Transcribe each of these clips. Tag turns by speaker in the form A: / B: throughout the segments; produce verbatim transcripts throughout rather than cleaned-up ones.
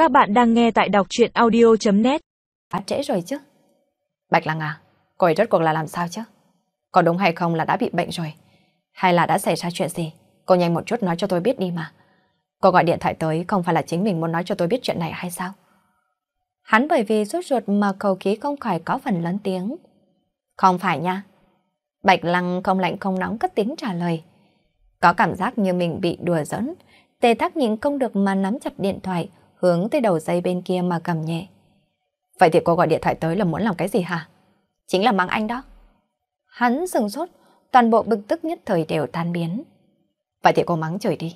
A: Các bạn đang nghe tại đọc truyện audio chấm net.
B: Quá trễ rồi chứ. Bạch Lăng à, cô ấy rốt cuộc là làm sao chứ? Có đúng hay không là đã bị bệnh rồi? Hay là đã xảy ra chuyện gì? Cô nhanh một chút nói cho tôi biết đi mà. Cô gọi điện thoại tới không phải là chính mình muốn nói cho tôi biết chuyện này hay sao? Hắn bởi vì sốt ruột mà khẩu khí không khỏi có phần lớn tiếng. Không phải nha. Bạch Lăng không lạnh không nóng cất tiếng trả lời. Có cảm giác như mình bị đùa giỡn. Tề Thác nhìn không được mà nắm chặt điện thoại, hướng tới đầu dây bên kia mà cầm nhẹ. Vậy thì cô gọi điện thoại tới là muốn làm cái gì hả? Chính là mắng anh đó. Hắn sừng sốt, toàn bộ bực tức nhất thời đều tan biến. Vậy thì cô mắng chửi đi.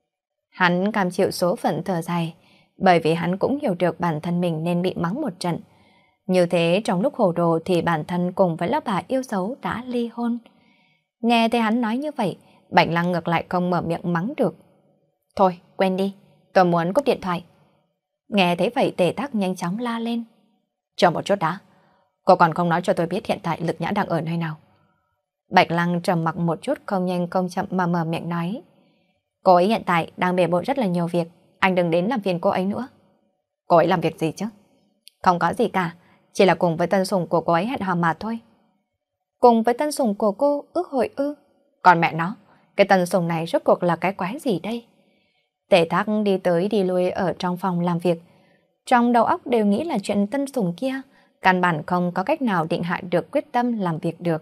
B: Hắn cam chịu số phận thở dài, bởi vì hắn cũng hiểu được bản thân mình nên bị mắng một trận. Như thế trong lúc hồ đồ thì bản thân cùng với lão bà yêu dấu đã ly hôn. Nghe thấy hắn nói như vậy, Bạch Lăng ngược lại không mở miệng mắng được. Thôi, quên đi, tôi muốn cúp điện thoại. Nghe thấy vậy Tề Thác nhanh chóng la lên. Chờ một chút đã, cô còn không nói cho tôi biết hiện tại Lực Nhã đang ở nơi nào. Bạch Lăng trầm mặc một chút không nhanh không chậm mà mở miệng nói. Cô ấy hiện tại đang bề bộn rất là nhiều việc, anh đừng đến làm phiền cô ấy nữa. Cô ấy làm việc gì chứ? Không có gì cả, chỉ là cùng với tân sủng của cô ấy hẹn hò mà thôi. Cùng với tân sủng của cô ước hội ư? Còn mẹ nó, cái tân sủng này rốt cuộc là cái quái gì đây? Tề Thác đi tới đi lui ở trong phòng làm việc. Trong đầu óc đều nghĩ là chuyện tân sủng kia, căn bản không có cách nào định hạ được quyết tâm làm việc được.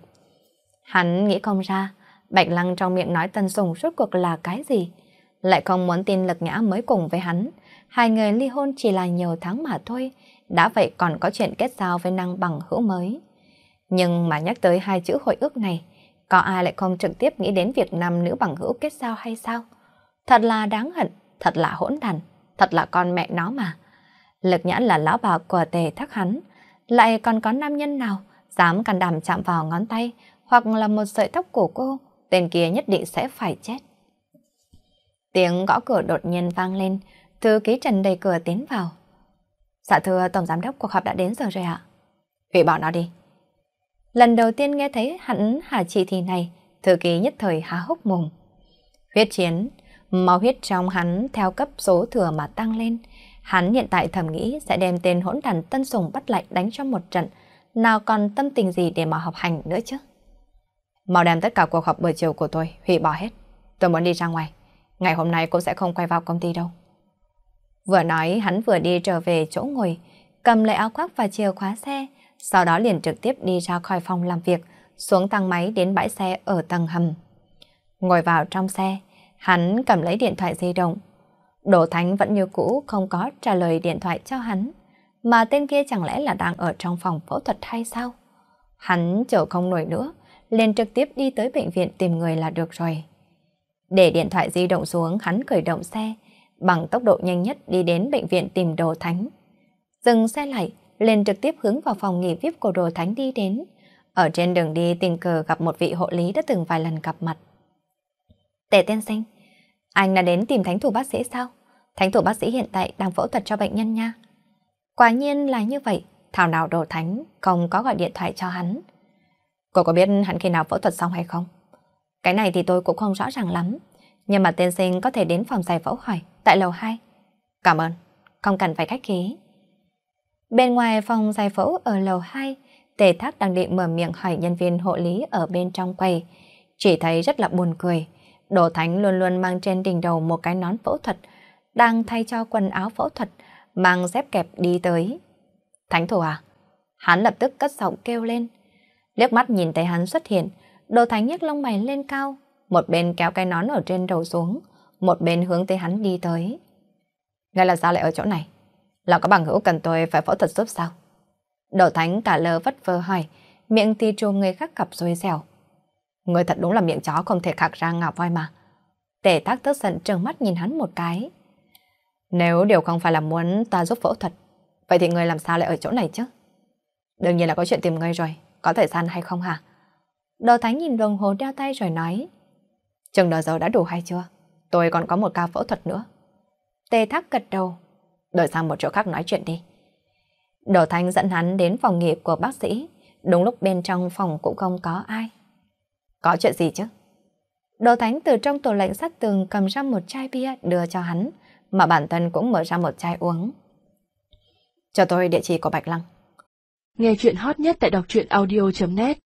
B: Hắn nghĩ không ra, Bạch Lăng trong miệng nói tân sủng rốt cuộc là cái gì, lại không muốn tin Lực Nhã mới cùng với hắn. Hai người ly hôn chỉ là nhiều tháng mà thôi, đã vậy còn có chuyện kết giao với năng bằng hữu mới. Nhưng mà nhắc tới hai chữ hội ước này, có ai lại không trực tiếp nghĩ đến việc nam nữ bằng hữu kết giao hay sao? Thật là đáng hận, thật là hỗn đản, thật là con mẹ nó mà. Lực Nhã là lão bà của Tề Thác hắn, lại còn có nam nhân nào dám can đảm chạm vào ngón tay hoặc là một sợi tóc của cô, tên kia nhất định sẽ phải chết. Tiếng gõ cửa đột nhiên vang lên, thư ký Trần đẩy cửa tiến vào. Dạ thưa tổng giám đốc, cuộc họp đã đến giờ rồi ạ. Hủy bỏ nó đi. Lần đầu tiên nghe thấy hắn hạ chỉ thị này, thư ký nhất thời há hốc mồm. Huyết chiến, máu huyết trong hắn theo cấp số thừa mà tăng lên. Hắn hiện tại thầm nghĩ sẽ đem tên hỗn đản tân sủng bắt lại đánh cho một trận, nào còn tâm tình gì để mà học hành nữa chứ. Mau đem tất cả cuộc họp buổi chiều của tôi hủy bỏ hết. Tôi muốn đi ra ngoài. Ngày hôm nay cũng sẽ không quay vào công ty đâu. Vừa nói hắn vừa đi trở về chỗ ngồi, cầm lấy áo khoác và chìa khóa xe, sau đó liền trực tiếp đi ra khỏi phòng làm việc, xuống thang máy đến bãi xe ở tầng hầm. Ngồi vào trong xe, hắn cầm lấy điện thoại di động. Đỗ Thánh vẫn như cũ không có trả lời điện thoại cho hắn, mà tên kia chẳng lẽ là đang ở trong phòng phẫu thuật hay sao? Hắn chở không nổi nữa, liền trực tiếp đi tới bệnh viện tìm người là được rồi. Để điện thoại di động xuống, hắn khởi động xe, bằng tốc độ nhanh nhất đi đến bệnh viện tìm Đỗ Thánh. Dừng xe lại, liền trực tiếp hướng vào phòng nghỉ vi ai pi của Đỗ Thánh đi đến. Ở trên đường đi tình cờ gặp một vị hộ lý đã từng vài lần gặp mặt. Tề tiên sinh, anh đã đến tìm thánh thủ bác sĩ sao? Thánh thủ bác sĩ hiện tại đang phẫu thuật cho bệnh nhân nha. Quả nhiên là như vậy, thảo nào Đỗ Thánh không có gọi điện thoại cho hắn. Cô có biết hắn khi nào phẫu thuật xong hay không? Cái này thì tôi cũng không rõ ràng lắm, nhưng mà tiên sinh có thể đến phòng giải phẫu hỏi, tại lầu hai. Cảm ơn, không cần phải khách khí. Bên ngoài phòng giải phẫu ở lầu hai, Tề Thác đang định mở miệng hỏi nhân viên hộ lý ở bên trong quầy, chỉ thấy rất là buồn cười. Đỗ Thánh luôn luôn mang trên đỉnh đầu một cái nón phẫu thuật, đang thay cho quần áo phẫu thuật, mang dép kẹp đi tới. Thánh thủ à? Hắn lập tức cất giọng kêu lên. Liếc mắt nhìn thấy hắn xuất hiện, Đỗ Thánh nhếch lông mày lên cao, một bên kéo cái nón ở trên đầu xuống, một bên hướng tới hắn đi tới. Ngay là sao lại ở chỗ này? Là có bằng hữu cần tôi phải phẫu thuật giúp sao? Đỗ Thánh cả lơ vất vơ hỏi, miệng thì trồm người khác cặp xôi xẻo. Người thật đúng là miệng chó không thể khạc ra ngà voi mà. Tề Thác tức giận trừng mắt nhìn hắn một cái. Nếu điều không phải là muốn ta giúp phẫu thuật, vậy thì người làm sao lại ở chỗ này chứ? Đương nhiên là có chuyện tìm người rồi, có thời gian hay không hả? Đỗ Thánh nhìn đồng hồ đeo tay rồi nói. Chừng đó giờ đã đủ hay chưa? Tôi còn có một ca phẫu thuật nữa. Tề Thác gật đầu. Đợi sang một chỗ khác nói chuyện đi. Đỗ Thánh dẫn hắn đến phòng nghỉ của bác sĩ. Đúng lúc bên trong phòng cũng không có ai. Có chuyện gì chứ? Đỗ Thánh từ trong tủ lạnh sắt tường cầm ra một chai bia đưa cho hắn, mà bản thân cũng mở ra một chai uống. Cho tôi địa chỉ của Bạch Lăng.
A: Nghe chuyện hot nhất tại đọc truyện audio chấm net.